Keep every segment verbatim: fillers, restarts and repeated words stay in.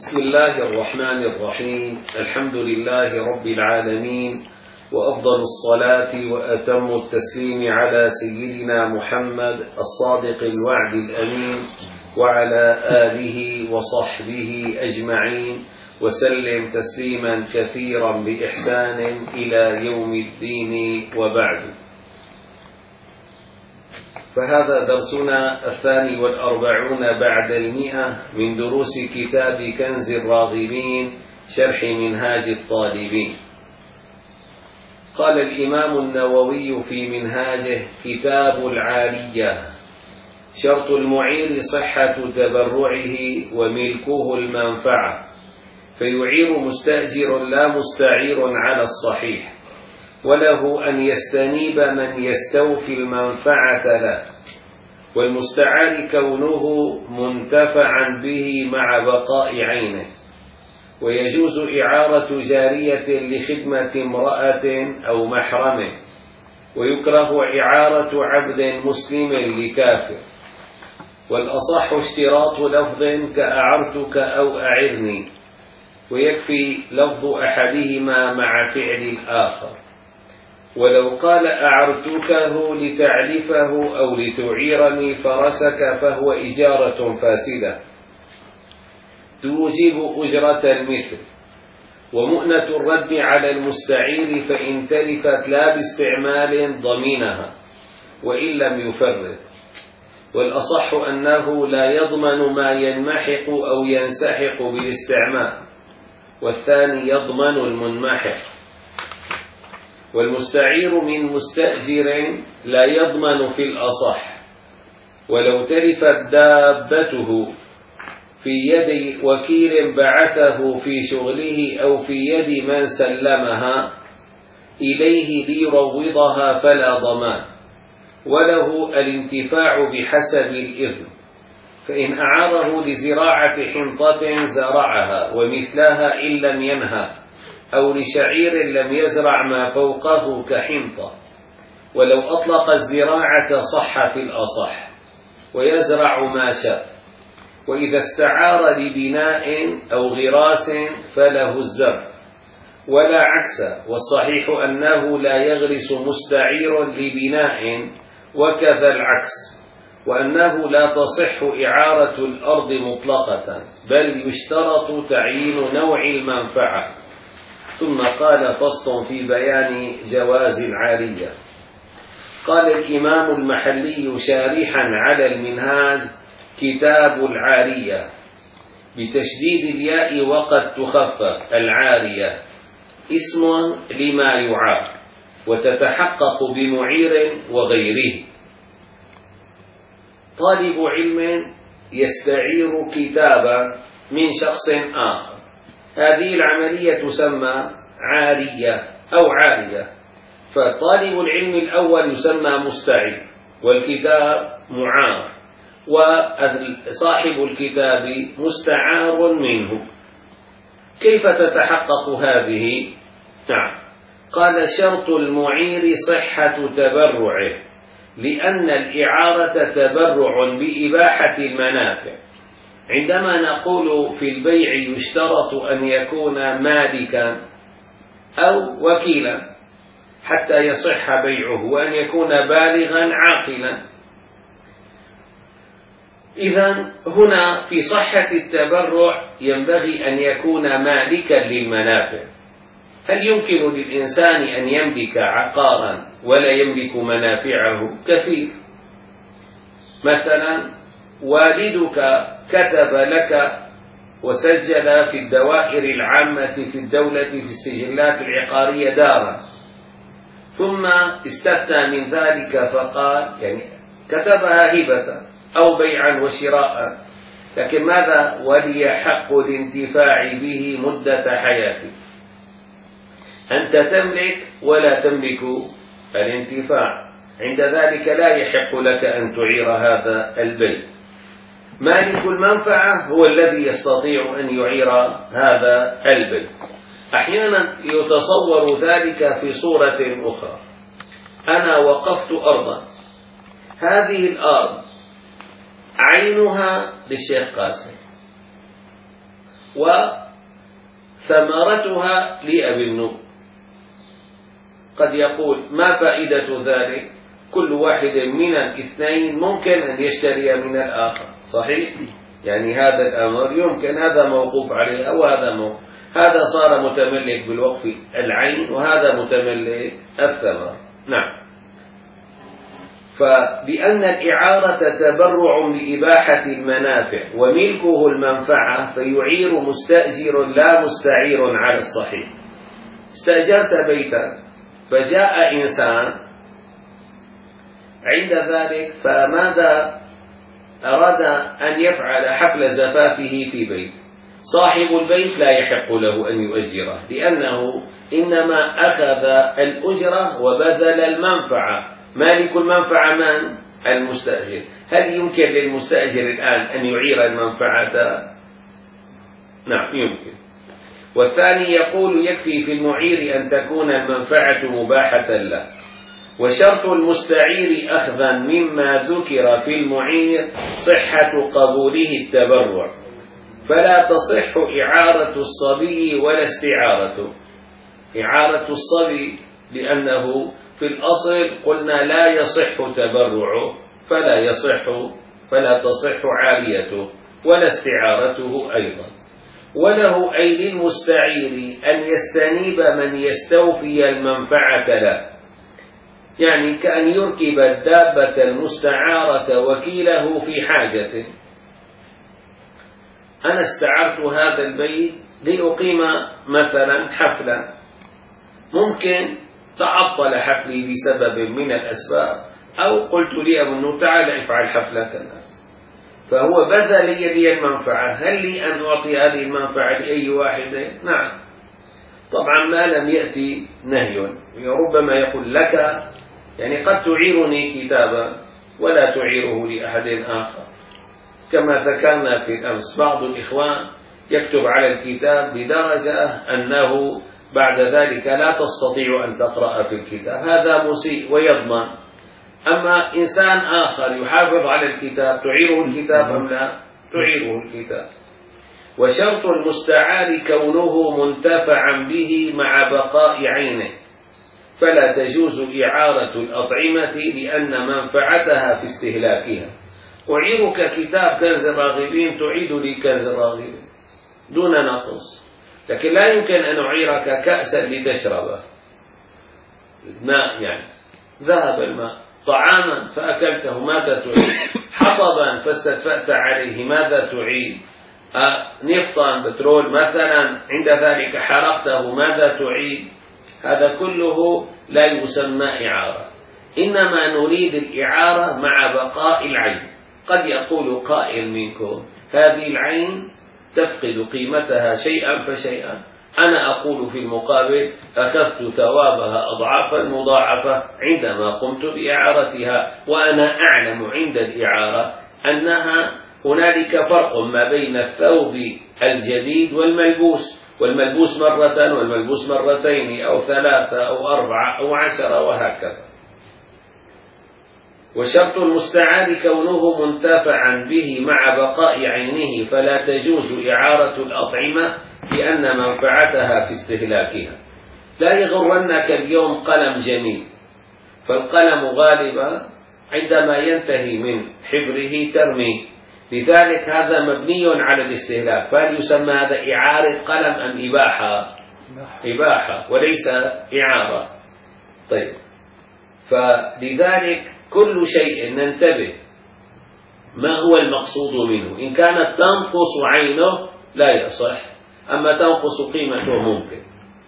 بسم الله الرحمن الرحيم. الحمد لله رب العالمين، وأفضل الصلاة وأتم التسليم على سيدنا محمد الصادق الوعد الأمين وعلى آله وصحبه أجمعين، وسلم تسليما كثيرا بإحسان إلى يوم الدين، وبعد. فهذا درسنا الثاني والأربعون بعد المئة من دروس كتاب كنز الراغبين شرح منهاج الطالبين. قال الإمام النووي في منهاجه: كتاب العارية. شرط المعير صحة تبرعه وملكه المنفعة، فيعير مستأجر لا مستعير على الصحيح، وله أن يستنيب من يستوفي المنفعة له، والمستعار كونه منتفعا به مع بقاء عينه. ويجوز إعارة جارية لخدمة امرأة أو محرمه، ويكره إعارة عبد مسلم لكافر. والأصح اشتراط لفظ كأعرتك أو أعرني، ويكفي لفظ أحدهما مع فعل الآخر. ولو قال أعرتكه لتعلفه أو لتعيرني فرسك فهو إجارة فاسدة توجب أجرة المثل. ومؤنة الرد على المستعير فإن تلفت لا باستعمال ضمنها وإن لم يفرط. والأصح أنه لا يضمن ما ينمحق أو ينسحق بالاستعمال، والثاني يضمن المنمحق. والمستعير من مستأجر لا يضمن في الأصح، ولو تلفت دابته في يد وكيل بعثه في شغله أو في يد من سلمها إليه ليروضها فلا ضمان، وله الانتفاع بحسب الإذن. فإن أعاره لزراعة حنطة زرعها ومثلها إن لم ينهى، أو لشعير لم يزرع ما فوقه كحنطة. ولو أطلق الزراعة صح في الأصح، ويزرع ما شاء. وإذا استعار لبناء أو غراس فله الزرع ولا عكس. والصحيح أنه لا يغرس مستعير لبناء، وكذا العكس، وأنه لا تصح إعارة الأرض مطلقة، بل يشترط تعيين نوع المنفعة. ثم قال: فصل في بيان جواز العارية. قال الإمام المحلي شارحا على المنهاج: كتاب العارية بتشديد الياء وقد تخفف. العارية اسم لما يعار، وتتحقق بمعير وغيره. طالب علم يستعير كتابا من شخص آخر، هذه العملية تسمى عارية أو عارية. فطالب العلم الأول يسمى مستعير، والكتاب معار، وصاحب الكتاب مستعار منه. كيف تتحقق هذه؟ نعم، قال: شرط المعير صحة تبرعه، لأن الإعارة تبرع بإباحة المنافع. عندما نقول في البيع يشترط أن يكون مالكا أو وكيلا حتى يصح بيعه، وأن يكون بالغا عاقلا. إذن هنا في صحة التبرع ينبغي أن يكون مالكا للمنافع. هل يمكن للإنسان أن يملك عقارا ولا يملك منافعه؟ كثير. مثلا والدك كتب لك وسجل في الدوائر العامة في الدولة في السجلات العقارية دارا، ثم استثنى من ذلك فقال، يعني كتبها هبة أو بيعا وشراء، لكن ماذا؟ ولي حق الانتفاع به مدة حياتك. أنت تملك ولا تملك الانتفاع، عند ذلك لا يحق لك أن تعير هذا البيت. مالك المنفعة هو الذي يستطيع أن يعير هذا البيت. أحيانا يتصور ذلك في صورة أخرى: أنا وقفت أرضا، هذه الأرض عينها للشيخ قاسم، وثمرتها لأبي النوم. قد يقول ما فائدة ذلك؟ كل واحد من الاثنين ممكن أن يشتري من الآخر، صحيح؟ يعني هذا الأمر يمكن، هذا موقوف عليه أو هذا موقوف، هذا صار متملك بالوقف العين وهذا متملك الثمر. نعم. فبأن الإعارة تبرع بإباحة المنافع وملكه المنفعة فيعير مستأجر لا مستعير على الصحيح. استأجرت بيتا فجاء إنسان عند ذلك فماذا أراد أن يفعل حفل زفافه في بيت، صاحب البيت لا يحق له أن يؤجره لأنه إنما أخذ الأجرة وبذل المنفعة. مالك المنفعة من؟ المستأجر. هل يمكن للمستأجر الآن أن يعير المنفعة؟ نعم يمكن. والثاني يقول يكفي في المعير أن تكون المنفعة مباحة له، وشرط المستعير أخذا مما ذكر في المعير صحة قبوله التبرع، فلا تصح إعارة الصبي ولا استعارته. إعارة الصبي لأنه في الأصل قلنا لا يصح تبرعه فلا يصح فلا تصح عاريته ولا استعارته أيضا. وله أي للمستعير أن يستنيب من يستوفي المنفعة له، يعني كأن يركب الدابة المستعارة وكيله في حاجته. أنا استعرت هذا البيت لأقيم مثلا حفلة، ممكن تعطل حفلي بسبب من الأسباب، أو قلت لي أبو النور تعال افعل حفلتنا، فهو بذل لي المنفعة. هل لي أن أعطي هذه المنفعة لأي واحد؟ نعم. طبعا ما لم يأتي نهي، ربما يقول لك، يعني قد تعيرني كتابا ولا تعيره لأحد آخر، كما ذكرنا في الأمس بعض الإخوان يكتب على الكتاب بدرجة أنه بعد ذلك لا تستطيع أن تقرأ في الكتاب، هذا مسيء ويضمن. أما إنسان آخر يحافظ على الكتاب تعيره الكتاب أم لا؟ تعيره الكتاب. وشرط المستعار كونه منتفعا به مع بقاء عينه، فلا تجوز إعارة الأطعمة لأن منفعتها في استهلاكها. أعيرك كتاب كنز الراغبين تعيد لي كنز الراغبين دون نقص، لكن لا يمكن أن أعيرك كأسا لتشربه، ماء يعني ذهب الماء، طعاما فأكلته ماذا تعيد؟ حطبا فاستدفأت عليه ماذا تعيد؟ أه نفطا بترول مثلا عند ذلك حرقته ماذا تعيد؟ هذا كله لا يسمى إعارة، إنما نريد الإعارة مع بقاء العين. قد يقول قائل منكم هذه العين تفقد قيمتها شيئا فشيئا، أنا أقول في المقابل أخذت ثوابها أضعافا مضاعفة عندما قمت بإعارتها، وأنا أعلم عند الإعارة أنها هنالك فرق ما بين الثوب الجديد والملبوس، والملبوس مرة والملبوس مرتين أو ثلاثة أو أربعة أو عشرة وهكذا. وشرط المستعار كونه منتفعا به مع بقاء عينه، فلا تجوز إعارة الأطعمة لأن منفعتها في استهلاكها. لا يغرنك اليوم قلم جميل، فالقلم غالبا عندما ينتهي من حبره ترميه، لذلك هذا مبني على الاستهلاك، فهل يسمى هذا إعارة قلم أم إباحة؟ إباحة وليس إعارة. طيب، فلذلك كل شيء ننتبه ما هو المقصود منه. إن كانت تنقص عينه لا يصح، أما تنقص قيمته ممكن.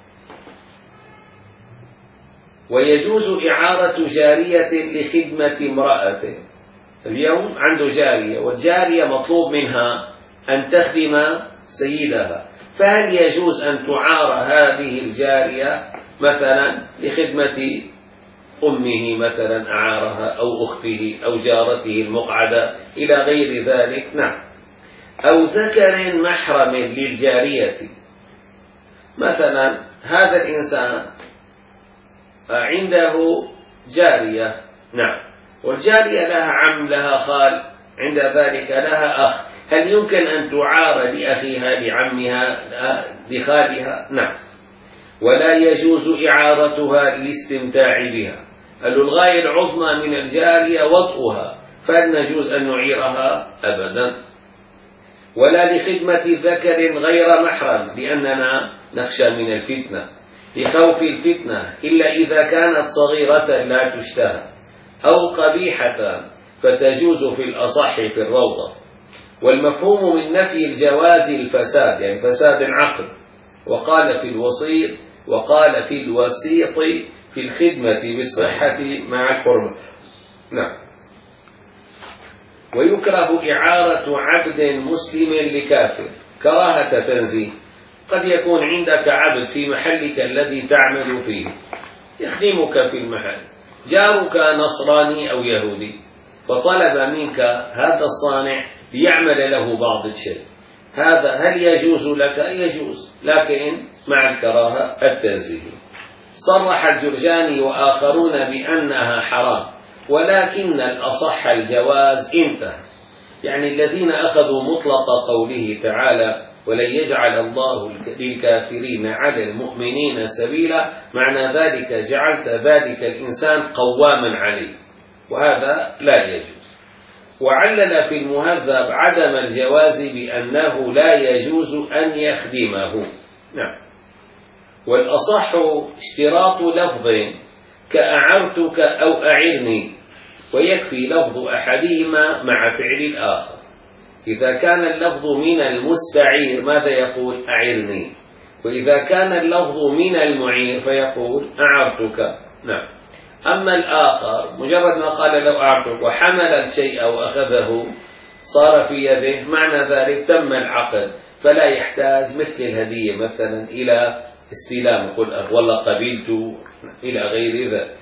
ويجوز إعارة جارية لخدمة امرأته. اليوم عنده جارية، والجارية مطلوب منها أن تخدم سيدها، فهل يجوز أن تعار هذه الجارية مثلا لخدمة أمه مثلا أعارها أو أخته أو جارته المقعدة إلى غير ذلك؟ نعم. أو ذكر محرم للجارية، مثلا هذا الإنسان عنده جارية، نعم، والجارية لها عم لها خال، عند ذلك لها أخ، هل يمكن أن تعار لأخيها لعمها لخالها؟ نعم. ولا يجوز إعارتها للاستمتاع بها. قال الغاية العظمى من الجارية وطئها، فهل نجوز أن نعيرها؟ أبدا. ولا لخدمة ذكر غير محرم، لأننا نخشى من الفتنة، لخوف الفتنة، إلا إذا كانت صغيرة لا تشتهى أو قبيحة فتجوز في الأصح في الروضة. والمفهوم من نفي الجواز الفساد، يعني فساد العقد. وقال في الوسيط وقال في الوسيط في الخدمة بالصحة مع الحرمة. نعم. ويكره إعارة عبد مسلم لكافر كراهة تنزيه. قد يكون عندك عبد في محلك الذي تعمل فيه يخدمك في المحل، جارك نصراني أو يهودي، فطلب منك هذا الصانع ليعمل له بعض الشيء، هذا هل يجوز لك؟ يجوز، لكن مع الكراهة التنزيه. صرح الجرجاني وآخرون بأنها حرام، ولكن الأصح الجواز انتهى. يعني الذين أخذوا مطلق قوله تعالى ولن يجعل الله للكافرين على المؤمنين سبيلا، معنى ذلك جعلت ذلك الإنسان قواما عليه، وهذا لا يجوز. وعلل في المهذب عدم الجواز بأنه لا يجوز أن يخدمه. نعم. والأصح اشتراط لفظ كأعرتك أو أعرني، ويكفي لفظ أحدهما مع فعل الآخر. إذا كان اللفظ من المستعير ماذا يقول؟ أعرني. وإذا كان اللفظ من المعير فيقول أعرتك. نعم. أما الآخر مجرد ما قال لو أعرتك وحمل الشيء وأخذه صار في يده، معنى ذلك تم العقد، فلا يحتاج مثل الهدية مثلا إلى استلام، يقول والله قبلت إلى غير ذلك.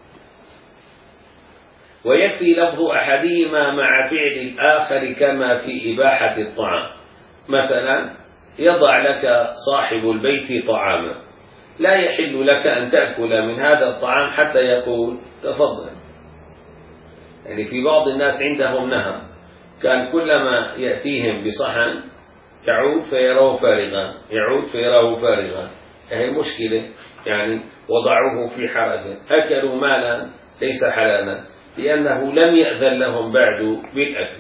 ويكفي لفظ أحدهما مع فعل الآخر كما في إباحة الطعام. مثلا يضع لك صاحب البيت طعاما، لا يحل لك أن تأكل من هذا الطعام حتى يقول تفضل. يعني في بعض الناس عندهم نهم، كان كلما يأتيهم بصحن يعود فيراه فارغا، يعود فيراه فارغا. هي مشكلة، يعني وضعوه في حرج، أكلوا مالا ليس حلالا لأنه لم يأذن لهم بعد بالأكل.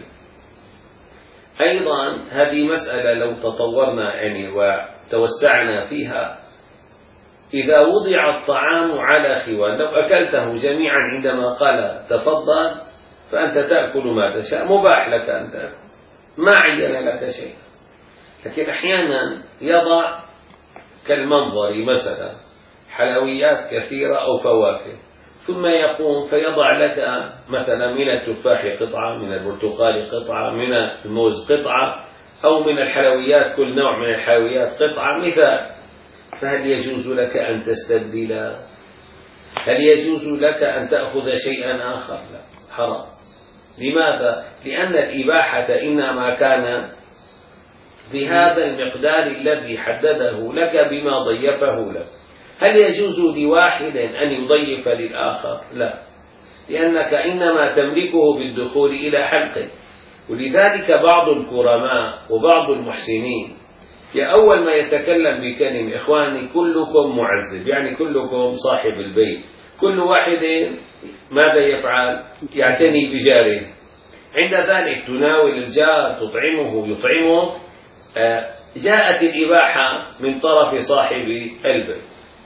أيضا هذه مسألة لو تطورنا يعني وتوسعنا فيها، إذا وضع الطعام على خوان، لو أكلته جميعا عندما قال تفضل فأنت تأكل ما تشاء، مباح لك أن تأكل، ما عين لك شيء. لكن أحيانا يضع كالمنظر مثلا حلويات كثيرة أو فواكه، ثم يقوم فيضع لك مثلا من التفاح قطعة، من البرتقال قطعة، من الموز قطعة، أو من الحلويات كل نوع من الحلويات قطعة مثال. فهل يجوز لك أن تستبدل؟ هل يجوز لك أن تأخذ شيئا آخر؟ لا، حرام. لماذا؟ لأن الإباحة إنما كان بهذا المقدار الذي حدده لك بما ضيفه لك. هل يجوز لواحد أن يضيف للآخر؟ لا، لأنك إنما تملكه بالدخول إلى حلقه. ولذلك بعض الكرماء وبعض المحسنين يا أول ما يتكلم بكلمة إخواني كلكم معذب، يعني كلكم صاحب البيت، كل واحد ماذا يفعل؟ يعتني بجاره. عند ذلك تناول الجار، تطعمه يطعمه. جاءت الإباحة من طرف صاحب البيت.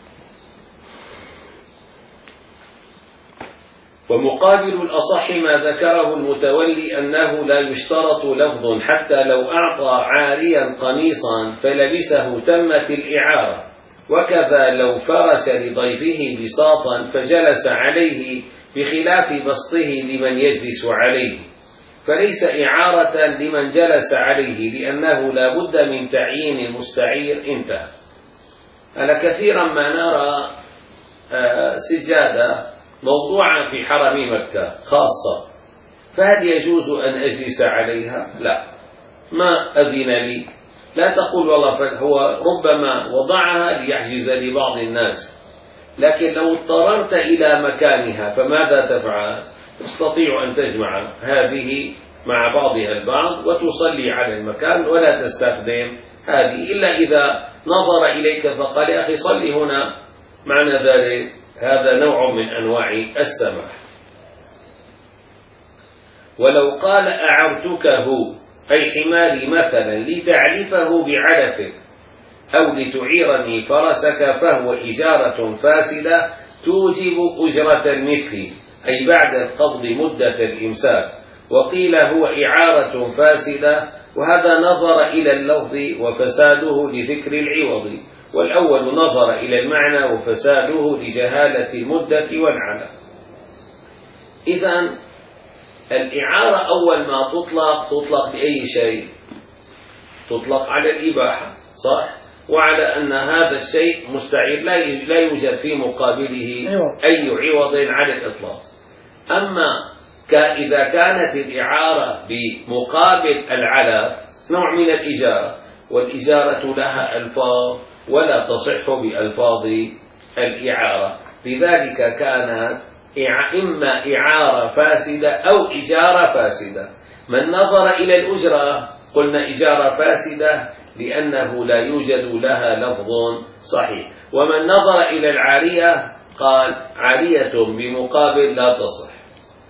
ومقابل الأصح ما ذكره المتولي أنه لا يشترط لفظ، حتى لو أعطى عاريا قميصا فلبسه تمت الإعارة، وكذا لو فرش لضيفه بساطا فجلس عليه بخلاف بسطه لمن يجلس عليه، فليس إعارة لمن جلس عليه لأنه لا بد من تعيين المستعير. انتهى. أنا كثيرا ما نرى سجادة موضوعة في حرم مكة خاصة، فهل يجوز أن أجلس عليها؟ لا، ما أذن لي. لا تقول والله هو ربما وضعها ليحجز لبعض الناس، لكن لو اضطررت إلى مكانها فماذا تفعل؟ تستطيع أن تجمع هذه مع بعضها البعض وتصلي على المكان ولا تستخدم هذه، إلا إذا نظر إليك فقال يا أخي صلي هنا، معنى ذلك هذا نوع من أنواع السماح. ولو قال أعرتكه أي حماري مثلا لتعلفه بعلفك أو لتعيرني فرسك فهو إجارة فاسدة توجب أجرة المثل، أي بعد القبض مدة الإمساك. وقيل هو إعارة فاسدة، وهذا نظر إلى اللفظ وفساده لذكر العوض، والأول نظر إلى المعنى وفساده لجهالة المدة والعلى. إذن الإعارة أول ما تطلق تطلق لأي شيء؟ تطلق على الإباحة، صح؟ وعلى أن هذا الشيء مستعير لا يوجد في مقابله أي عوض على الإطلاق. أما إذا كانت الإعارة بمقابل العلف نوع من الإجارة، والإجارة لها ألفاظ ولا تصح بألفاظ الإعارة، لذلك كانت إما إعارة فاسدة أو إجارة فاسدة. من نظر إلى الأجرة قلنا إجارة فاسدة لأنه لا يوجد لها لفظ صحيح، ومن نظر إلى العارية قال عارية بمقابل لا تصح.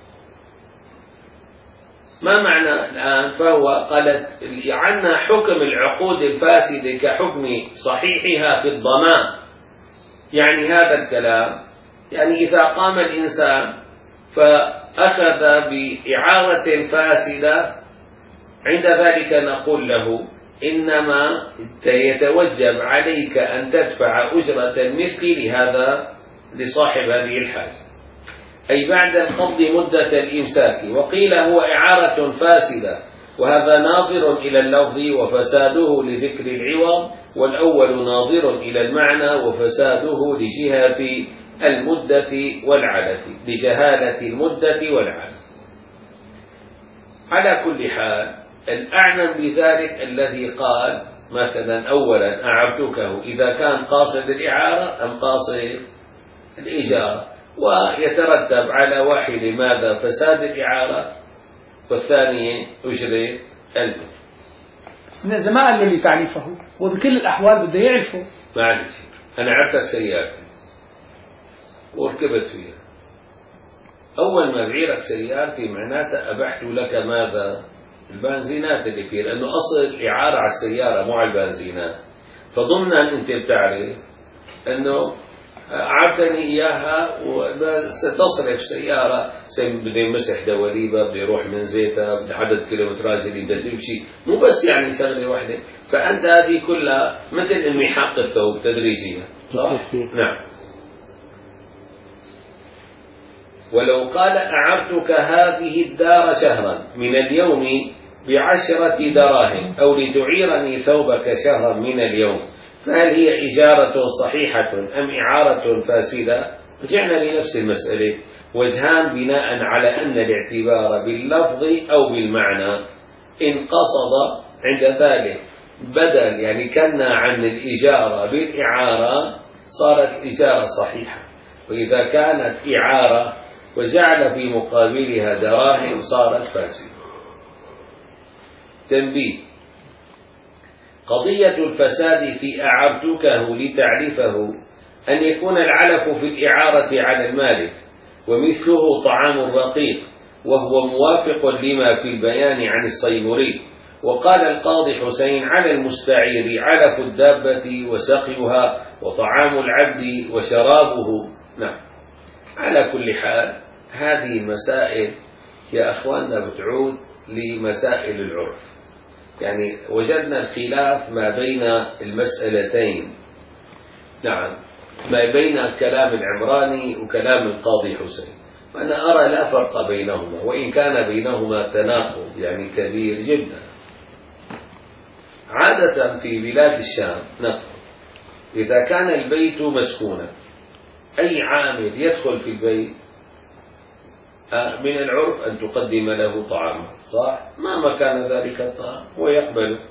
ما معنى الآن؟ فهو قالت عنا حكم العقود الفاسدة كحكم صحيحها في الضمان. يعني هذا الكلام يعني إذا قام الإنسان فأخذ بإعارة فاسدة عند ذلك نقول له إنما يتوجب عليك أن تدفع أجرة المثل لهذا لصاحب هذه الحاجة، أي بعد القبض مدة الإمساك. وقيل هو إعارة فاسدة، وهذا ناظر إلى اللفظ وفساده لذكر العوض، والأول ناظر إلى المعنى وفساده لجهة المدة والعلة، لجهالة المدة والعلة. على كل حال الأعلم بذلك الذي قال مثلا أولا أعرتكه إذا كان قاصد الإعارة أم قاصد الإجارة، ويترتب على واحد ماذا؟ فساد الإعارة، والثاني أجرة المثل. إذا ما قال لي تعريفه وبكل الأحوال بده يعرفه. معلش أنا عرفتك سيارتي وركبت فيها، أول ما بعيرك سيارتي معناته أبحت لك ماذا؟ البنزينات اللي فيها، لأنه أصل إعارة على السيارة مو على البنزينات. فضمنا أنت بتعرف أنه أعطني إياها وستصرف سيارة، بدي يمسح دواليبها، بدي يروح من زيتها، بدي عدد كيلومتراج اللي بدها تمشي، مو بس يعني شغلة واحدة. فأنت هذه كلها مثل انمحاق الثوب تدريجيا، صح؟ نعم. ولو قال أعرتك هذه الدار شهرا من اليوم بعشرة دراهم أو لتعيرني ثوبك شهرا من اليوم، فهل هي إجارة صحيحة أم إعارة فاسدة؟ رجعنا لنفس المسألة، وجهان بناء على أن الاعتبار باللفظ أو بالمعنى. إن قصد عند ذلك بدل يعني كنا عن الإجارة بالإعارة صارت الإجارة صحيحة، وإذا كانت إعارة وجعل في مقابلها دراهم صارت فاسدة. تنبيه: قضية الفساد في أعرتكه لتعرفه أن يكون العلف في الإعارة على المالك، ومثله طعام الرقيق، وهو موافق لما في البيان عن الصيمري. وقال القاضي حسين على المستعير علف الدابة وسقيها وطعام العبد وشرابه. نعم. على كل حال هذه المسائل يا أخواننا بتعود لمسائل العرف، يعني وجدنا الخلاف ما بين المسألتين. نعم، ما بين كلام العمراني وكلام القاضي حسين، أنا أرى لا فرق بينهما، وإن كان بينهما تناقض يعني كبير جدا. عادة في بلاد الشام نقول إذا كان البيت مسكونا أي عامل يدخل في البيت من العرف أن تقدم له طعاما، صح؟ ما كان ذلك الطعام ويقبله.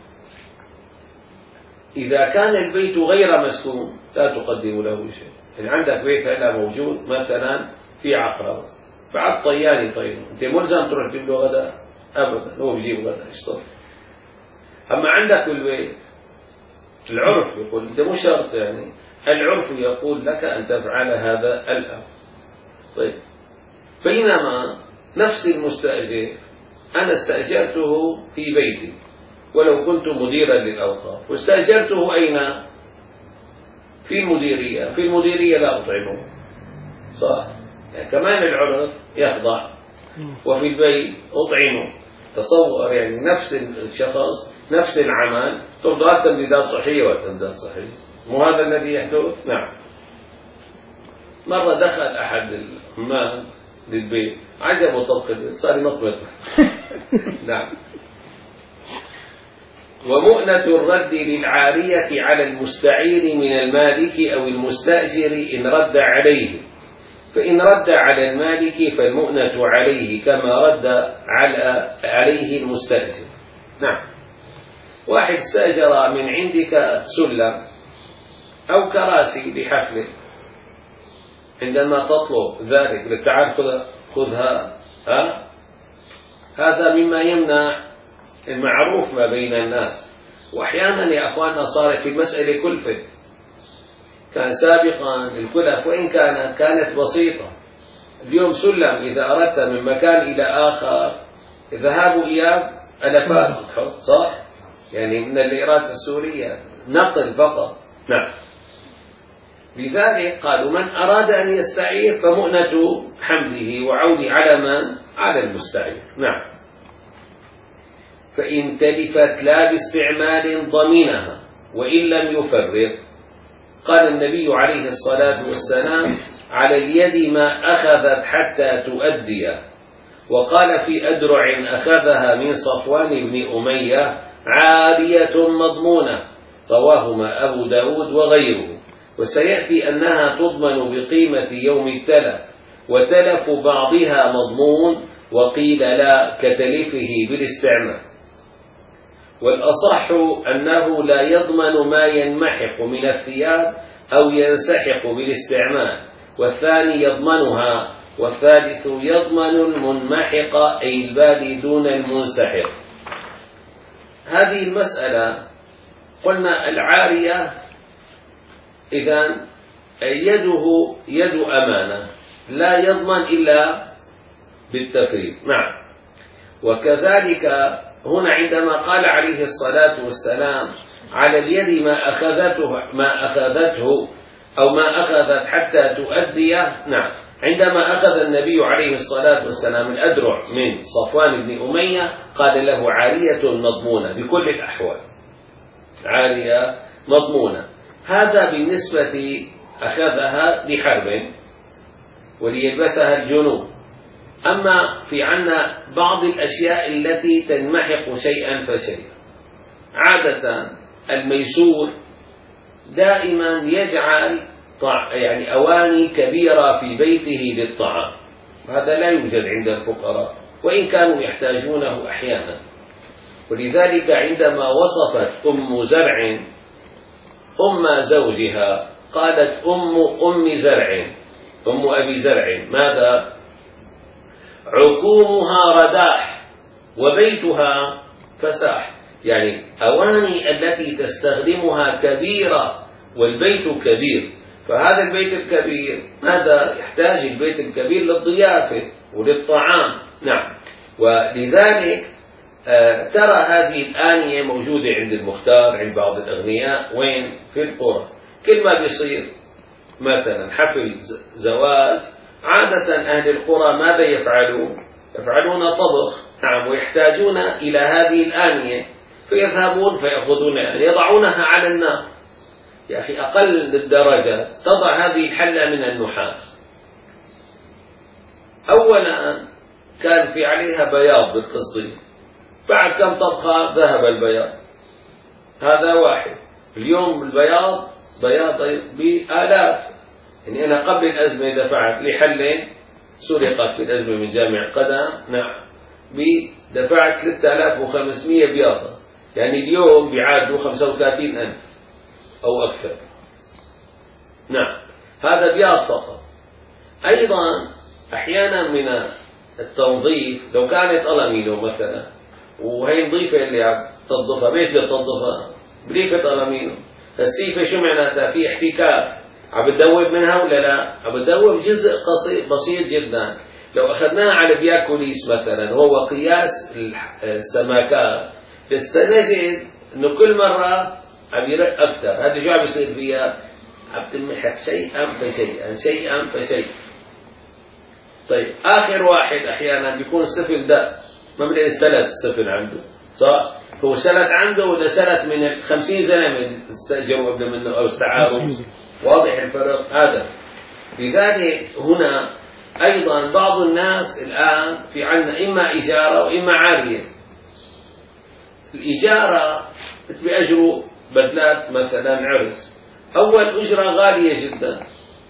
إذا كان البيت غير مسكون لا تقدم له شيء. إن عندك بيت هلا موجود مثلا في عقرب بعد طياني طيب، أنت ملزم تروح تجيب له غداء؟ أبدا، هو بيجيب غدا يشتغل. أما عندك بالبيت العرف يقول أنت مو شرط، يعني العرف يقول لك أن تفعل هذا الأمر. طيب بينما نفس المستأجر أنا استأجرته في بيتي ولو كنت مديرا للأوقاف، واستأجرته أين؟ في المديرية، في المديرية لا أطعمه، صح؟ يعني كمان العرف يخضع، وفي البيت أطعمه. تصور يعني نفس الشخص نفس العمل ترضى تمديدات صحية وتمديدات صحية، مو هذا الذي يحدث؟ نعم. مرة دخل أحد العمال للبيت عجبه طبخ البيت، صار ينطبخ. نعم. ومؤنة الرد للعارية على المستعير من المالك أو المستأجر إن رد عليه، فإن رد على المالك فالمؤنة عليه كما رد على عليه المستأجر. نعم. واحد استأجر من عندك سلم أو كراسي بحفله، عندما تطلب ذلك تعال خذها، ها؟ هذا مما يمنع المعروف ما بين الناس. وأحيانا يا أخواننا صار في المسألة كلفة، كان سابقا الكلف وإن كانت كانت بسيطة. اليوم سلم إذا أردت من مكان إلى آخر ذهاب وإياب ألفات تحط، صح؟ يعني من الليرات السورية نقل فقط. نعم. لذلك قالوا من أراد أن يستعير فمؤنة حمله وعوده على من؟ على المستعير. نعم. فإن تلفت لا باستعمال ضمنها وإن لم يفرط. قال النبي عليه الصلاة والسلام على اليد ما أخذت حتى تؤدي. وقال في أدرع أخذها من صفوان بن أمية عارية مضمونة، رواهما أبو داود وغيره. وسيأتي أنها تضمن بقيمة يوم التلف، وتلف بعضها مضمون، وقيل لا كتلفه بالاستعمال. والأصح أنه لا يضمن ما ينمحق من الثياب أو ينسحق بالاستعمال، والثاني يضمنها، والثالث يضمن المنمحق أي البالي دون المنسحق. هذه المسألة قلنا العارية إذن يده يد أمانة لا يضمن إلا بالتفريط. نعم. وكذلك هنا عندما قال عليه الصلاة والسلام على اليد ما أخذته ما أخذته أو ما أخذت حتى تؤدي. نعم. عندما أخذ النبي عليه الصلاة والسلام الأدرع من صفوان بن أمية قال له عارية مضمونة بكل الأحوال، عارية مضمونة. هذا بالنسبة أخذها لحرب وليلبسها الجنود. أما في عنا بعض الأشياء التي تنمحق شيئا فشيئا، عادة الميسور دائما يجعل يعني أواني كبيرة في بيته للطعام، هذا لا يوجد عند الفقراء وإن كانوا يحتاجونه أحيانا. ولذلك عندما وصفت أم زرع أم زوجها قالت أم أم زرع، أم أبي زرع ماذا؟ عقومها رداح وبيتها فساح، يعني أواني التي تستخدمها كبيرة والبيت كبير. فهذا البيت الكبير ماذا يحتاج؟ البيت الكبير للضيافة وللطعام. نعم. ولذلك آه ترى هذه الآنية موجودة عند المختار، عند بعض الأغنياء، وين؟ في القرى. كل ما بيصير مثلا حفل زواج عادة أهل القرى ماذا يفعلون؟ يفعلون طبخ. نعم. ويحتاجون إلى هذه الآنية فيذهبون فيأخذون يضعونها على النار. يا أخي أقل الدرجة تضع هذه الحلة من النحاس. أولا كان في عليها بياض بالقصدير، بعد كم طبخة ذهب البياض. هذا واحد. اليوم البياض بياض بآلاف. يعني أنا قبل الأزمة دفعت لحلة سرقت في الأزمة من جامع قدم، نعم، دفعت ثلاثة آلاف وخمسمئة بياضة، يعني اليوم بيعادوا خمسة وثلاثين ألف أو أكثر. نعم. هذا بياض فقط. أيضا أحيانا من التنظيف لو كانت ألمينو مثلا وهي نظيفة اللي عم تنظفها، ليش بدها تنظفها؟ بريفة ألمينو. السيفة شو معناتها؟ في احتكاك، عم بتذوب منها ولا لا؟ عم بتذوب جزء بسيط جدا. لو أخذناها على دياكوليس مثلا وهو قياس السماكات، نجد إنه كل مرة عم يرق أكثر. هذا شو عم يصير فيها؟ عم تمحك شيئا فشيئا شيئا فشيئا. طيب آخر واحد أحيانا بيكون السفن ده ما بدنا نسلت السفن عنده، صح؟ هو سلت عنده ولا سلت من خمسين زلمة استأجروا قبل منه أو استعاروا؟ واضح الفرق هذا. لذلك هنا أيضا بعض الناس الآن في عندنا إما إجارة وإما عارية. الإجارة بيأجروا بدلات مثلا عرس، أول أجرة غالية جدا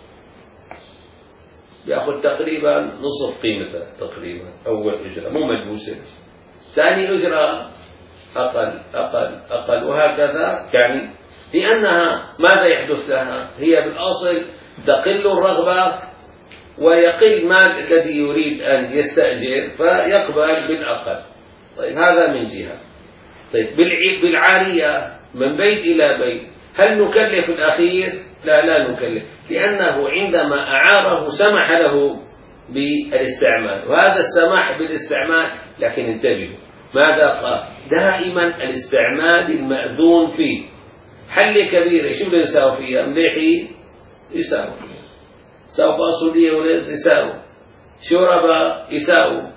يأخذ تقريبا نصف قيمتها تقريبا أول أجرة مو ملبوسة. ثاني أجرة أقل أقل أقل وهكذا، يعني لأنها ماذا يحدث لها؟ هي بالأصل تقل الرغبة ويقل المال الذي يريد أن يستأجر فيقبل بالأقل. طيب هذا من جهة. طيب بالعارية من بيت إلى بيت هل نكلف الأخير؟ لا لا نكلف، لأنه عندما أعاره سمح له بالاستعمال، وهذا السماح بالاستعمال لكن انتبهوا ماذا قال؟ دائما الاستعمال المأذون فيه. حلة كبيرة شو بدنا نساوي فيها؟ مليحي يساوي فيها، ساوي فاصوليا ورز يساوي، شوربة يساوي،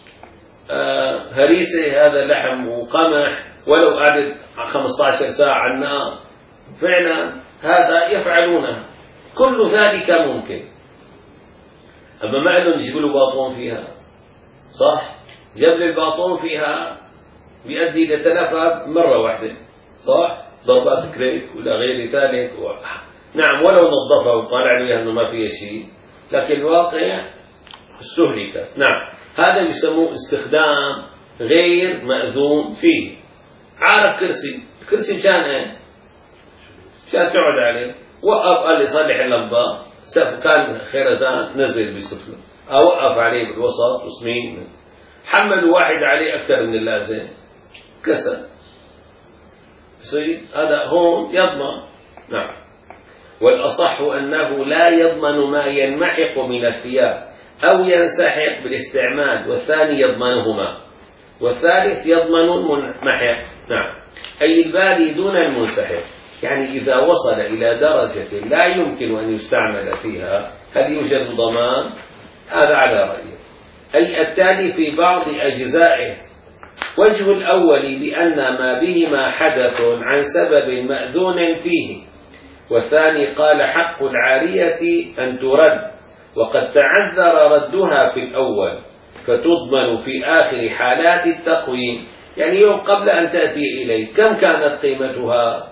آه هريسة هذا لحم وقمح ولو قعدت خمسة عشر ساعة على النار فعلا هذا يفعلونها، كل ذلك ممكن. أما ما قالوا نجيب له باطون فيها، صح؟ جبل الباطون فيها بيؤدي لتلفها مرة واحدة، صح؟ ضربات كريك ولا غير ذلك و... نعم ولو نظفها وطالع لها أنه ما فيها شيء، لكن الواقع استهلكت. نعم هذا يسموه استخدام غير مأذون فيه. عارف كرسي، الكرسي مشان ايه؟ مشان تقعد عليه، وقف قال لي صلح اللمبة، كان خرزان نزل بسفله، أوقف عليه بالوسط وسمين، حملوا واحد عليه أكثر من اللازم كسر، يصير هذا هون يضمن. نعم والأصح أنه لا يضمن ما ينمحق من الثياب أو ينسحق بالاستعمال، والثاني يضمنهما، والثالث يضمن المنمحق. نعم أي البالي دون المنسحق، يعني إذا وصل إلى درجة لا يمكن أن يستعمل فيها هل يوجد ضمان؟ هذا على رأيه. أي التالي في بعض أجزائه. وجه الأول بأن ما بهما حدث عن سبب مأذون فيه، والثاني قال حق العارية أن ترد وقد تعذر ردها في الأول فتضمن في آخر حالات التقويم. يعني يوم قبل أن تأتي إليه كم كانت قيمتها؟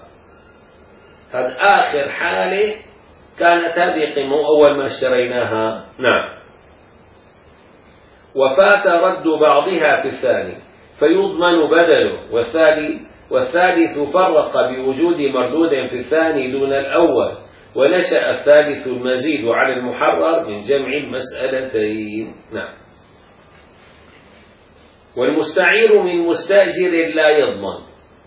هذا آخر حالة كانت هذه قيمة أول ما اشتريناها. نعم وفات رد بعضها في الثاني فيضمن بدله، والثالث والثالث فرق بوجود مردود في الثاني دون الأول، ونشأ الثالث المزيد على المحرر من جمع المسألتين. نعم والمستعير من مستأجر لا يضمن.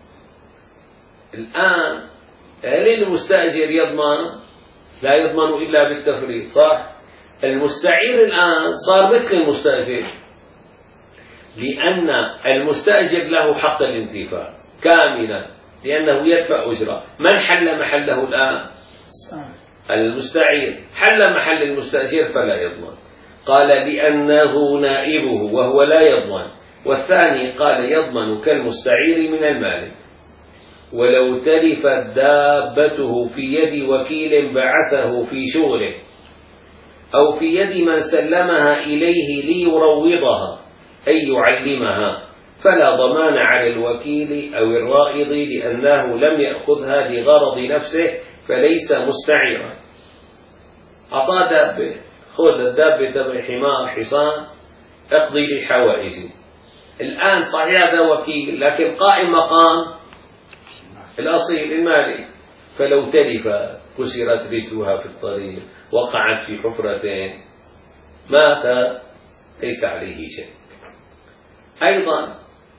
الآن هل المستأجر يضمن؟ لا يضمن إلا بالتفريط، صح؟ المستعير الآن صار مثل المستأجر، لأن المستأجر له حق الانتفاع كاملا لأنه يدفع أجرة. من حل محله الآن؟ المستعير. حل محل المستأجر فلا يضمن. قال لأنه نائبه وهو لا يضمن. والثاني قال يضمن كالمستعير من المالك. ولو تلفت دابته في يد وكيل بعثه في شغله أو في يد من سلمها إليه ليروضها أي يعلمها فلا ضمان على الوكيل أو الرائض لأنه لم يأخذها لغرض نفسه فليس مستعيرا. أعطى دابة، خذ الدابة تبع حمار حصان اقضي لي حوائجي. الآن صحيح هذا وكيل لكن قائم مقام الأصيل المالك. فلو تلف كسرت رجلها في الطريق، وقعت في حفرتين، مات، ليس عليه شيء. أيضا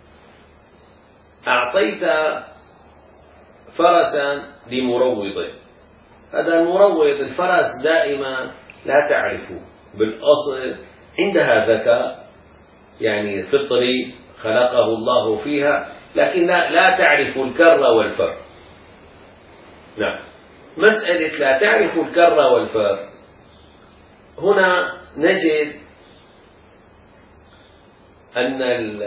أعطيت فرسا لمروض، هذا المروض الفرس دائما لا تعرفه بالأصل، عندها ذكاء يعني فطري خلقه الله فيها، لكن لا, لا تعرف الكر والفر. نعم، مسألة لا تعرف الكر والفر، هنا نجد أن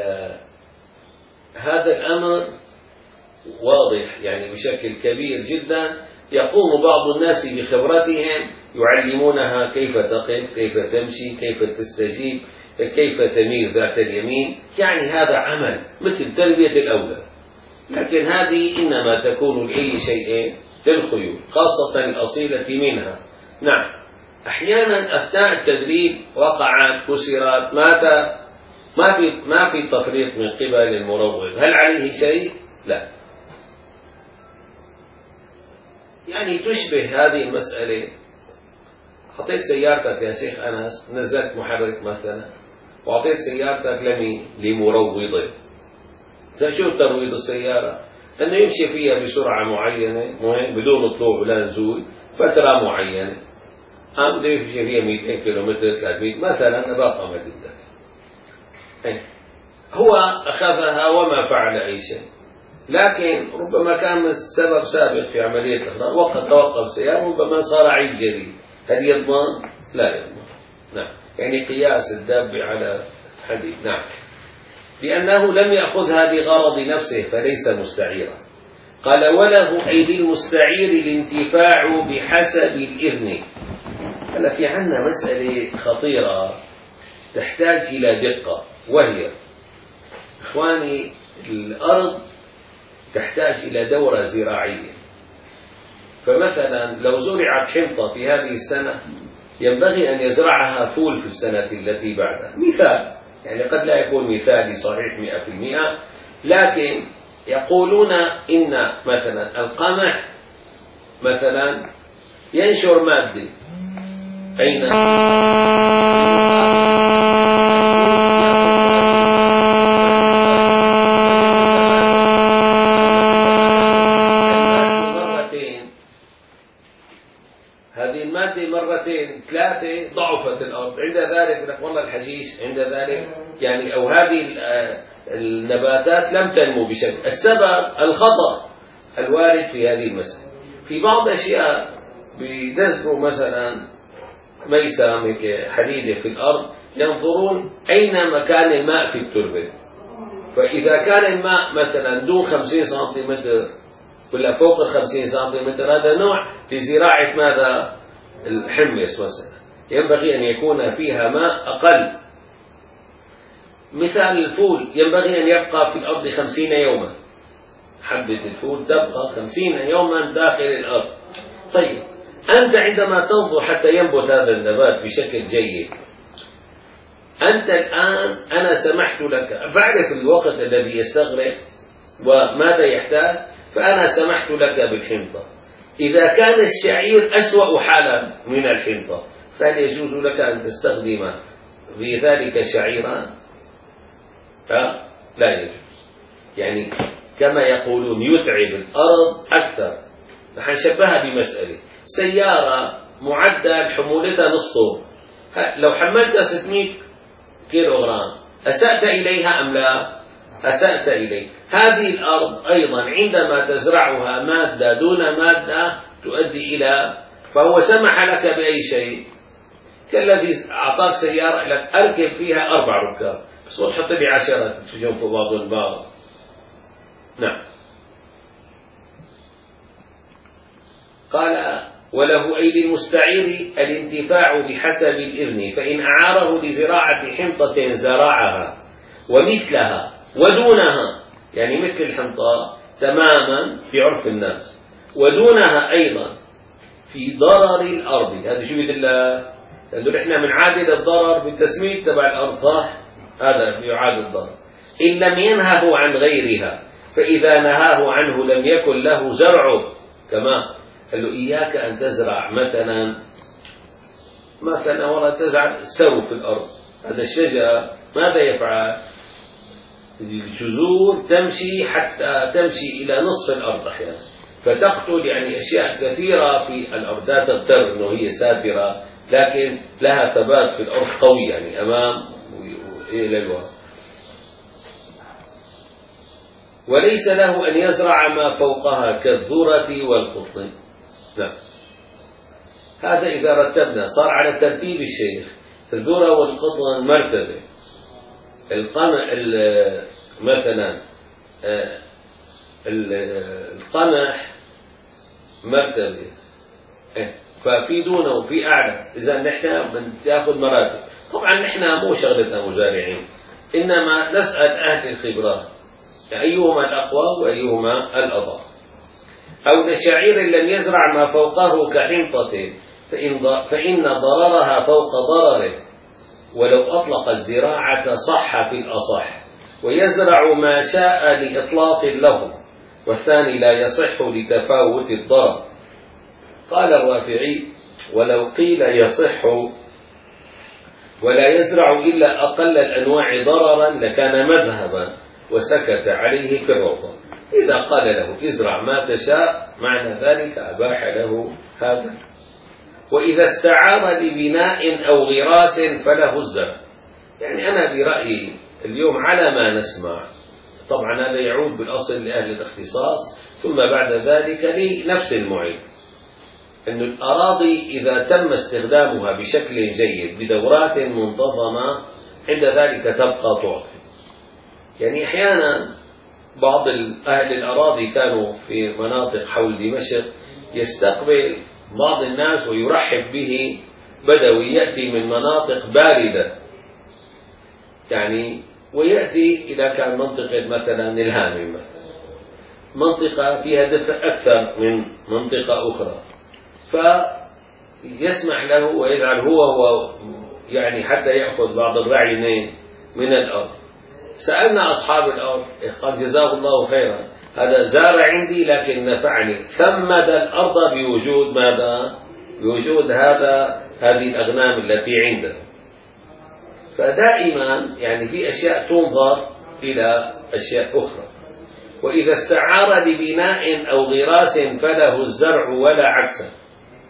هذا الأمر واضح يعني بشكل كبير جدا. يقوم بعض الناس بخبرتهم يعلمونها كيف تقف، كيف تمشي، كيف تستجيب، كيف تميل ذات اليمين، يعني هذا عمل مثل تربية الأولاد، لكن هذه إنما تكون لأي شيء للخيول خاصة الأصيلة منها. نعم، أحيانا أثناء التدريب وقعت، كسرت، مات، ما في ما في تفريط من قبل المروض، هل عليه شيء؟ لا. يعني تشبه هذه المسألة، حطيت سيارتك يا شيخ أنس، نزلت محرك مثلا وأعطيت سيارتك لمروض، فشو ترويض السيارة؟ أنه يمشي فيها بسرعة معينة بدون طلوع ولا نزول فترة معينة، أم بده يمشي فيها مئتين كيلومتر ثلاثمئة مثلا، الرقم اللي بدك. هو أخذها وما فعل أي شيء، لكن ربما كان السبب سابق في عملية الإخراج، وقت توقف السيارة ربما صار عيب جديد، هل يضمن؟ لا يضمن. نعم، يعني قياس الداب على حديد. نعم، لأنه لم يأخذها لغرض نفسه فليس مستعيرا. قال وله أي للمستعير الانتفاع بحسب الإذن. قال في عندنا مسألة خطيرة تحتاج إلى دقة، وهي إخواني الأرض تحتاج إلى دورة زراعية. فمثلا لو زرعت حنطة في هذه السنة ينبغي أن يزرعها فول في السنة التي بعدها، مثال، يعني قد لا يكون مثالي صحيح مئة في المئة، لكن يقولون إن مثلا القمح مثلا ينشر مادة أين هذه المادة مرتين ثلاثة ضعفت الأرض، عند ذلك لك والله الحشيش عند ذلك يعني أو هذه النباتات لم تنمو بشكل. السبب الخطأ الوارد في هذه المسألة. في بعض أشياء بيدزروا مثلا ميسام هيك حديدة في الأرض، ينظرون أين مكان الماء في التربة، فإذا كان الماء مثلا دون خمسين سنتيمتر ولا فوق الخمسين سنتيمتر، هذا نوع لزراعة ماذا؟ الحمص مثلا، ينبغي أن يكون فيها ماء أقل. مثال الفول ينبغي أن يبقى في الأرض خمسين يوما، حبة الفول تبقى خمسين يوما داخل الأرض. طيب أنت عندما تنظر حتى ينبت هذا النبات بشكل جيد، أنت الآن أنا سمحت لك، بعرف الوقت الذي يستغرق وماذا يحتاج، فأنا سمحت لك بالحنطة. إذا كان الشعير أسوأ حالا من الحنطة فهل يجوز لك أن تستخدم في ذلك شعيرا؟ لا يجوز. يعني كما يقولون يتعب الأرض أكثر. نحن نشبهها بمسألة سيارة معدل حمولتها نص طن، لو حملتها ستمئة كيلوغرام أسأت إليها أم لا؟ أسأت إليه. هذه الأرض أيضا عندما تزرعها مادة دون مادة تؤدي إلى، فهو سمح لك بأي شيء، كالذي أعطاك سيارة لك أركب فيها أربع ركاب بس وتحط لي عشرة تجون في بعض البعض. نعم. قال وله أي للمستعير الانتفاع بحسب الإذن، فإن أعاره لزراعة حنطة زرعها ومثلها ودونها، يعني مثل الحنطة تماما في عرف الناس، ودونها أيضا في ضرر الأرض. هذا شو بيدل؟ لأنه نحن من عادل الضرر بالتسمية تبع الأرض، صح؟ هذا يعاد الضرر. إن لم ينهه عن غيرها، فإذا نهاه عنه لم يكن له زرعه. كما قال له إياك أن تزرع مثلا مثلا ولا تزرع سرو في الأرض، هذا الشجر ماذا يفعل؟ الجذور تمشي حتى تمشي إلى نصف الأرض أحيانا، فتقتل يعني أشياء كثيرة في الأرض، لا تغتر أنه هي سافرة، لكن لها ثبات في الأرض قوي يعني أمام إلى الوراء. وليس له أن يزرع ما فوقها كالذرة والقطن. نعم، هذا إذا رتبنا صار على ترتيب الشيخ. الذرة والقطن مرتبة، القمح مثلا القمح مرتبة، ففي دونه وفي أعلى. إذا نحن بناخذ مراتب. طبعا نحن مو شغلتنا مزارعين، إنما نسأل أهل الخبرات أيهما الأقوى وأيهما الأضعف. أو لشعير لم يزرع ما فوقه كحنطة فإن, فإن ضررها فوق ضرره، ولو أطلق الزراعة صح في الأصح، ويزرع ما شاء لإطلاق له، والثاني لا يصح لتفاوت الضرر. قال الرافعي: ولو قيل يصح ولا يزرع إلا أقل الأنواع ضررا لكان مذهبا، وسكت عليه في الروضة. إذا قال له ازرع ما تشاء معنى ذلك أباح له هذا. وإذا استعار لبناء أو غراس فله الزرع. يعني أنا برأيي اليوم على ما نسمع، طبعا هذا يعود بالأصل لأهل الاختصاص، ثم بعد ذلك لنفس المعين، أن الأراضي إذا تم استخدامها بشكل جيد بدورات منتظمة عند ذلك تبقى تعطي. يعني أحيانا بعض أهل الأراضي كانوا في مناطق حول دمشق يستقبل بعض الناس ويرحب به بدوي يأتي من مناطق باردة، يعني ويأتي إلى كان منطقة مثلا الهامل مثلا، منطقة فيها دفء أكثر من منطقة أخرى، فيسمح له ويجعل هو هو يعني حتى يأخذ بعض الرعينين من الأرض. سألنا أصحاب الأرض قال جزاه الله خيرا، هذا زار عندي لكن نفعني، ثمد الأرض بوجود ماذا؟ بوجود هذا هذه الأغنام التي عنده. فدائما يعني في أشياء تنظر إلى أشياء أخرى. وإذا استعار لبناء أو غراس فله الزرع ولا عكسه.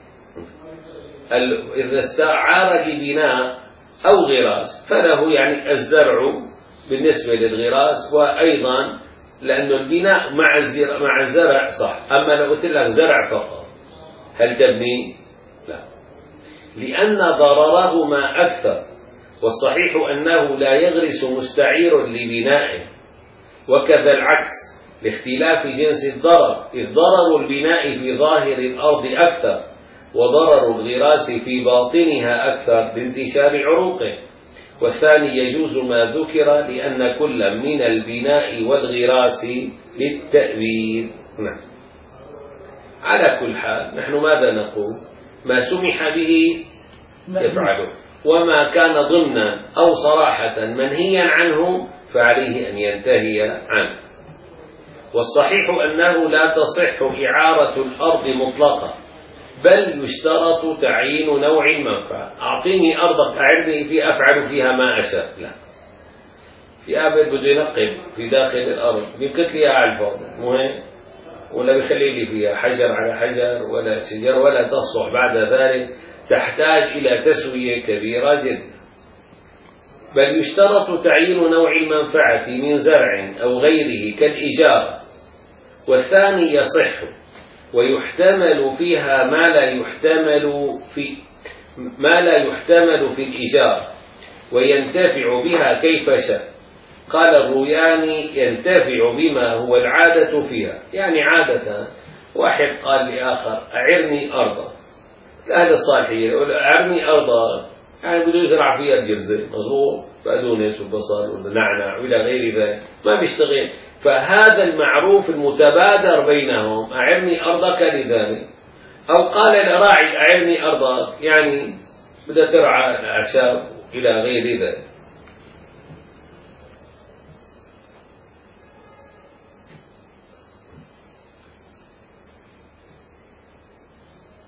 إذا استعار لبناء أو غراس فله يعني الزرع بالنسبة للغراس، وأيضا لأن البناء مع الزرع مع الزرع صح، أما لو قلت لك زرع فقط هل تبني؟ لا، لأن ضررهما أكثر، والصحيح أنه لا يغرس مستعير لبناء، وكذا العكس لاختلاف جنس الضرر، إذ ضرر البناء في ظاهر الأرض أكثر، وضرر الغراس في باطنها أكثر بانتشار عروقه. والثاني يجوز ما ذكر لأن كل من البناء والغراس للتأويل. نعم. على كل حال نحن ماذا نقول؟ ما سمح به يفعله، وما كان ضمنا أو صراحة منهيا عنه فعليه أن ينتهي عنه. والصحيح أنه لا تصح إعارة الأرض مطلقا، بل يشترط تعيين نوع المنفعة. أعطيني أرضك أعرني في أفعل فيها ما أشاء، لا، في أبد بده ينقب في داخل الأرض بيمكت لي على الفاضي مهم، ولا بيخلي لي فيها حجر على حجر ولا شجر، ولا تصلح بعد ذلك، تحتاج إلى تسوية كبيرة جدا. بل يشترط تعيين نوع المنفعة من زرع أو غيره كالإجارة. والثاني يصح ويحتمل فيها ما لا يحتمل في ما لا يحتمل في الإجارة، وينتفع بها كيف شاء. قال الروياني: ينتفع بما هو العادة فيها. يعني عادة واحد قال لآخر: أعرني أرضا، أهل الصالحية يقول أعرني أرضا، يعني بده يزرع فيها الجرزة مظبوط، بقدونس وبصل ونعنع وإلى غير ذلك، ما بيشتغل. فهذا المعروف المتبادر بينهم: أعرني أرضك لذلك. أو قال الراعي: أعرني أرضك، يعني بدها ترعى الأعشاب إلى غير ذلك.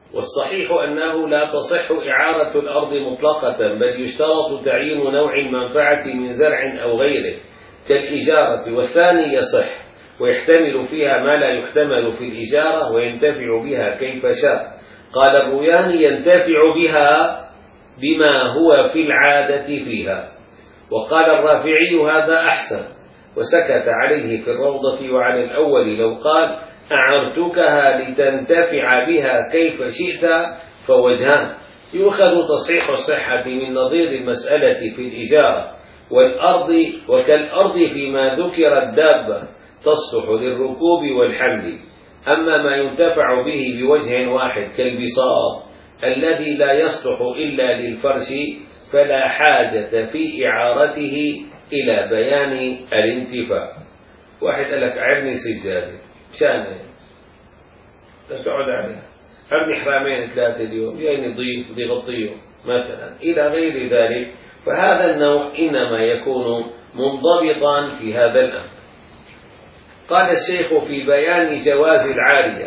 والصحيح أنه لا تصح إعارة الأرض مطلقة، بل يشترط تعيين نوع المنفعة من زرع أو غيره كالإجارة، والثاني يصح ويحتمل فيها ما لا يحتمل في الإجارة وينتفع بها كيف شاء. قال الروياني: ينتفع بها بما هو في العادة فيها. وقال الرافعي: هذا أحسن، وسكت عليه في الروضة. وعلى الأول لو قال: أعرتكها لتنتفع بها كيف شئت، فوجهان: يؤخذ تصحيح الصحة من نظير المسألة في الإجارة والأرض، وكالأرض فيما ذكر الدابة تصلح للركوب والحمل. أما ما ينتفع به بوجه واحد كالبساط الذي لا يصلح إلا للفرش فلا حاجة في إعارته إلى بيان الانتفاع. واحد قال لك: عرني سجادة شانة تقعد عليها، عرني حرامين ثلاثة اليوم، يعني ضيف بيغطيه مثلا إلى غير ذلك، فهذا النوع إنما يكون منضبطا في هذا الأمر. قال الشيخ: في بيان جواز العارية: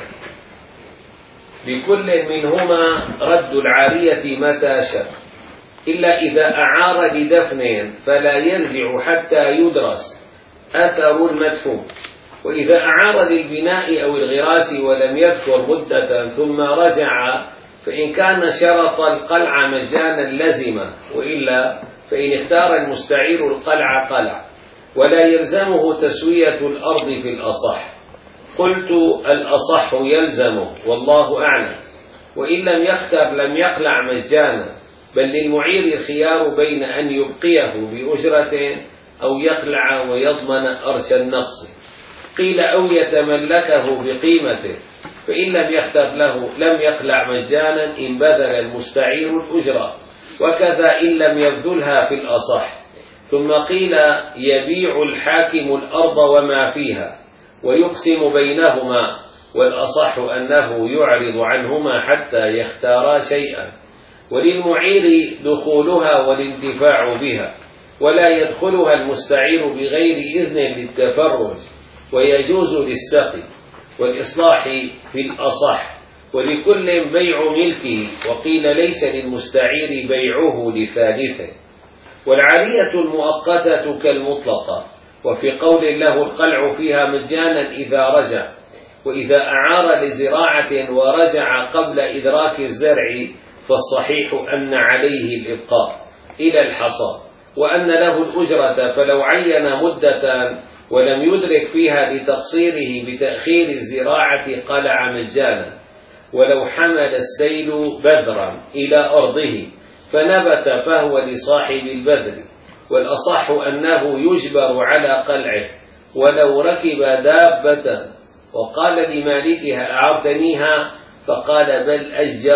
لكل منهما رد العارية متى شاء، إلا إذا أعار لدفن فلا يرجع حتى يدرس أثر المدفون، وإذا أعار للبناء أو الغراس ولم يذكر مدة ثم رجع فإن كان شرط القلع مجانا لزم، وإلا فإن اختار المستعير القلع قلع، ولا يلزمه تسوية الأرض في الأصح. قلت: الأصح يلزمه والله أعلم، وإن لم يختر لم يقلع مجانا، بل للمعير الخيار بين أن يبقيه بأجرة أو يقلع ويضمن أرش النقص. قيل: أو يتملكه بقيمته، فإن لم يختر له لم يقلع مجانا إن بذل المستعير الأجرة، وكذا إن لم يبذلها في الأصح. ثم قيل: يبيع الحاكم الأرض وما فيها ويقسم بينهما، والأصح أنه يعرض عنهما حتى يختارا شيئا، وللمعير دخولها والانتفاع بها، ولا يدخلها المستعير بغير إذن للتفرج، ويجوز للسقي والإصلاح في الأصح، ولكل بيع ملكه، وقيل ليس للمستعير بيعه لثالثه. والعارية المؤقتة كالمطلقة، وفي قول له القلع فيها مجانا إذا رجع، وإذا أعار لزراعة ورجع قبل إدراك الزرع فالصحيح أن عليه الإبقاء إلى الحصاد، وأن له الأجرة، فلو عين مدة ولم يدرك فيها لتقصيره بتأخير الزراعة قلع مجانا. ولو حمل السيل بذرا إلى أرضه فنبت فهو لصاحب البذر، والأصح أنه يجبر على قلعه ولو ركب دابة. وقال لمالكها: أعرتنيها؟ فقال: بل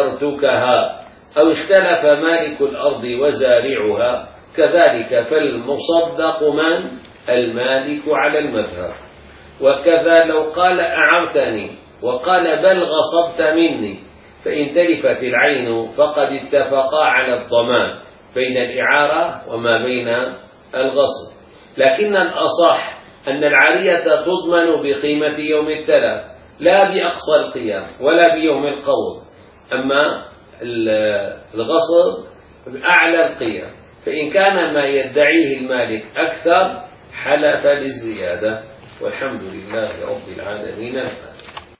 أجرتكها. أو اختلف مالك الأرض وزارعها كذلك، فالمصدق من؟ المالك على المذهب. وكذا لو قال: أعرتني وقال: بل غصبت مني، فإن تلفت العين فقد اتفقا على الضمان بين الإعارة وما بين الغصب. لكن الأصح أن العارية تضمن بقيمة يوم التلف، لا بأقصى القيام ولا بيوم القوض. أما الغصب بأعلى القيام، فإن كان ما يدعيه المالك أكثر حلف للزيادة. والحمد لله رب العالمين.